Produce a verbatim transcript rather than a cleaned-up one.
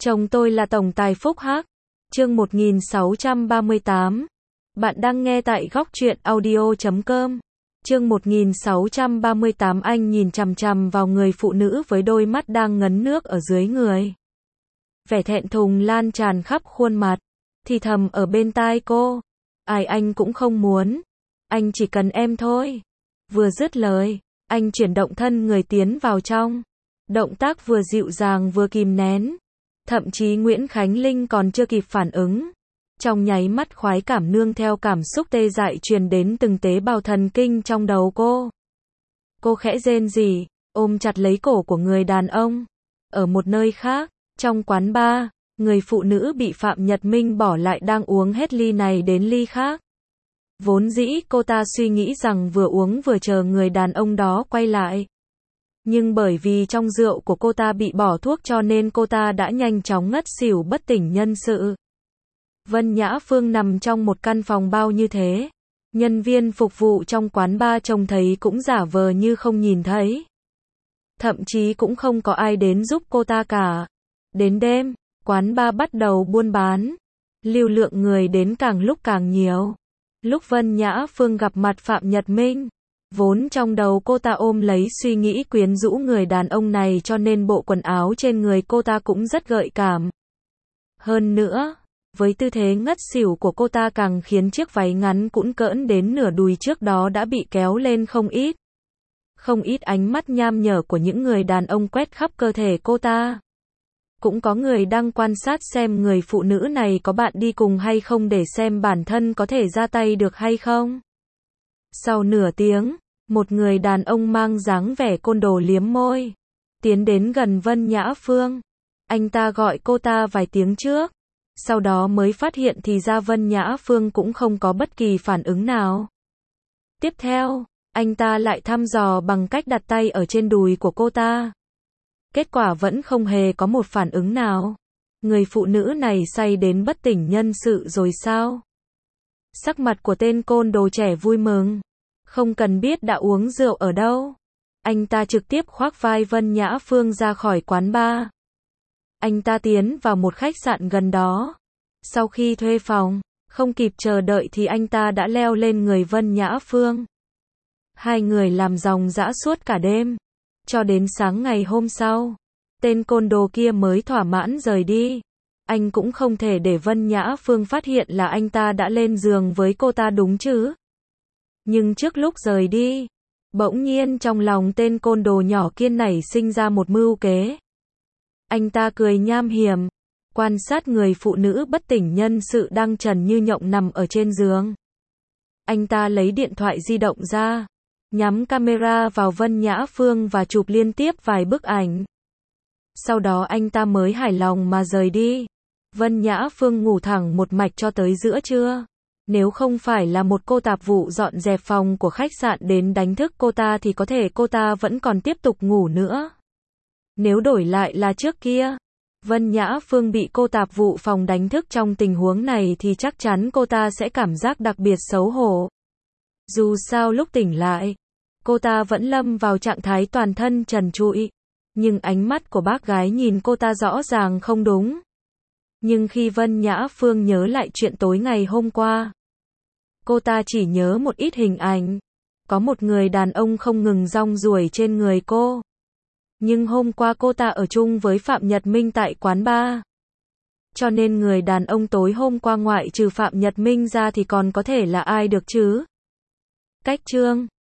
Chồng tôi là tổng tài Phúc Hắc. Chương một nghìn sáu trăm ba mươi tám. Bạn đang nghe tại góc truyện audio chấm com. Chương một nghìn sáu trăm ba mươi tám. Anh nhìn chằm chằm vào người phụ nữ với đôi mắt đang ngấn nước ở dưới người. Vẻ thẹn thùng lan tràn khắp khuôn mặt. Thì thầm ở bên tai cô. Ai anh cũng không muốn. Anh chỉ cần em thôi. Vừa dứt lời, anh chuyển động thân người tiến vào trong. Động tác vừa dịu dàng vừa kìm nén. Thậm chí Nguyễn Khánh Linh còn chưa kịp phản ứng. Trong nháy mắt khoái cảm nương theo cảm xúc tê dại truyền đến từng tế bào thần kinh trong đầu cô. Cô khẽ rên rỉ, ôm chặt lấy cổ của người đàn ông. Ở một nơi khác, trong quán bar, người phụ nữ bị Phạm Nhật Minh bỏ lại đang uống hết ly này đến ly khác. Vốn dĩ cô ta suy nghĩ rằng vừa uống vừa chờ người đàn ông đó quay lại. Nhưng bởi vì trong rượu của cô ta bị bỏ thuốc cho nên cô ta đã nhanh chóng ngất xỉu bất tỉnh nhân sự. Vân Nhã Phương nằm trong một căn phòng bao như thế. Nhân viên phục vụ trong quán bar trông thấy cũng giả vờ như không nhìn thấy. Thậm chí cũng không có ai đến giúp cô ta cả. Đến đêm, quán bar bắt đầu buôn bán. Lưu lượng người đến càng lúc càng nhiều. Lúc Vân Nhã Phương gặp mặt Phạm Nhật Minh, vốn trong đầu cô ta ôm lấy suy nghĩ quyến rũ người đàn ông này cho nên bộ quần áo trên người cô ta cũng rất gợi cảm. Hơn nữa, với tư thế ngất xỉu của cô ta càng khiến chiếc váy ngắn cũn cỡn đến nửa đùi trước đó đã bị kéo lên không ít. Không ít ánh mắt nham nhở của những người đàn ông quét khắp cơ thể cô ta. Cũng có người đang quan sát xem người phụ nữ này có bạn đi cùng hay không để xem bản thân có thể ra tay được hay không. Sau nửa tiếng, một người đàn ông mang dáng vẻ côn đồ liếm môi, tiến đến gần Vân Nhã Phương. Anh ta gọi cô ta vài tiếng trước, sau đó mới phát hiện thì ra Vân Nhã Phương cũng không có bất kỳ phản ứng nào. Tiếp theo, anh ta lại thăm dò bằng cách đặt tay ở trên đùi của cô ta. Kết quả vẫn không hề có một phản ứng nào. Người phụ nữ này say đến bất tỉnh nhân sự rồi sao? Sắc mặt của tên côn đồ trẻ vui mừng. Không cần biết đã uống rượu ở đâu. Anh ta trực tiếp khoác vai Vân Nhã Phương ra khỏi quán bar. Anh ta tiến vào một khách sạn gần đó. Sau khi thuê phòng, không kịp chờ đợi thì anh ta đã leo lên người Vân Nhã Phương. Hai người làm ròng rã suốt cả đêm. Cho đến sáng ngày hôm sau, tên côn đồ kia mới thỏa mãn rời đi. Anh cũng không thể để Vân Nhã Phương phát hiện là anh ta đã lên giường với cô ta đúng chứ. Nhưng trước lúc rời đi, bỗng nhiên trong lòng tên côn đồ nhỏ kia nảy sinh ra một mưu kế. Anh ta cười nham hiểm, quan sát người phụ nữ bất tỉnh nhân sự đang trần như nhộng nằm ở trên giường. Anh ta lấy điện thoại di động ra, nhắm camera vào Vân Nhã Phương và chụp liên tiếp vài bức ảnh. Sau đó anh ta mới hài lòng mà rời đi. Vân Nhã Phương ngủ thẳng một mạch cho tới giữa trưa. Nếu không phải là một cô tạp vụ dọn dẹp phòng của khách sạn đến đánh thức cô ta thì có thể cô ta vẫn còn tiếp tục ngủ nữa. Nếu đổi lại là trước kia, Vân Nhã Phương bị cô tạp vụ phòng đánh thức trong tình huống này thì chắc chắn cô ta sẽ cảm giác đặc biệt xấu hổ. Dù sao lúc tỉnh lại, cô ta vẫn lâm vào trạng thái toàn thân trần trụi. Nhưng ánh mắt của bác gái nhìn cô ta rõ ràng không đúng. Nhưng khi Vân Nhã Phương nhớ lại chuyện tối ngày hôm qua, cô ta chỉ nhớ một ít hình ảnh. Có một người đàn ông không ngừng rong ruổi trên người cô. Nhưng hôm qua cô ta ở chung với Phạm Nhật Minh tại quán bar. Cho nên người đàn ông tối hôm qua ngoại trừ Phạm Nhật Minh ra thì còn có thể là ai được chứ? Cách chương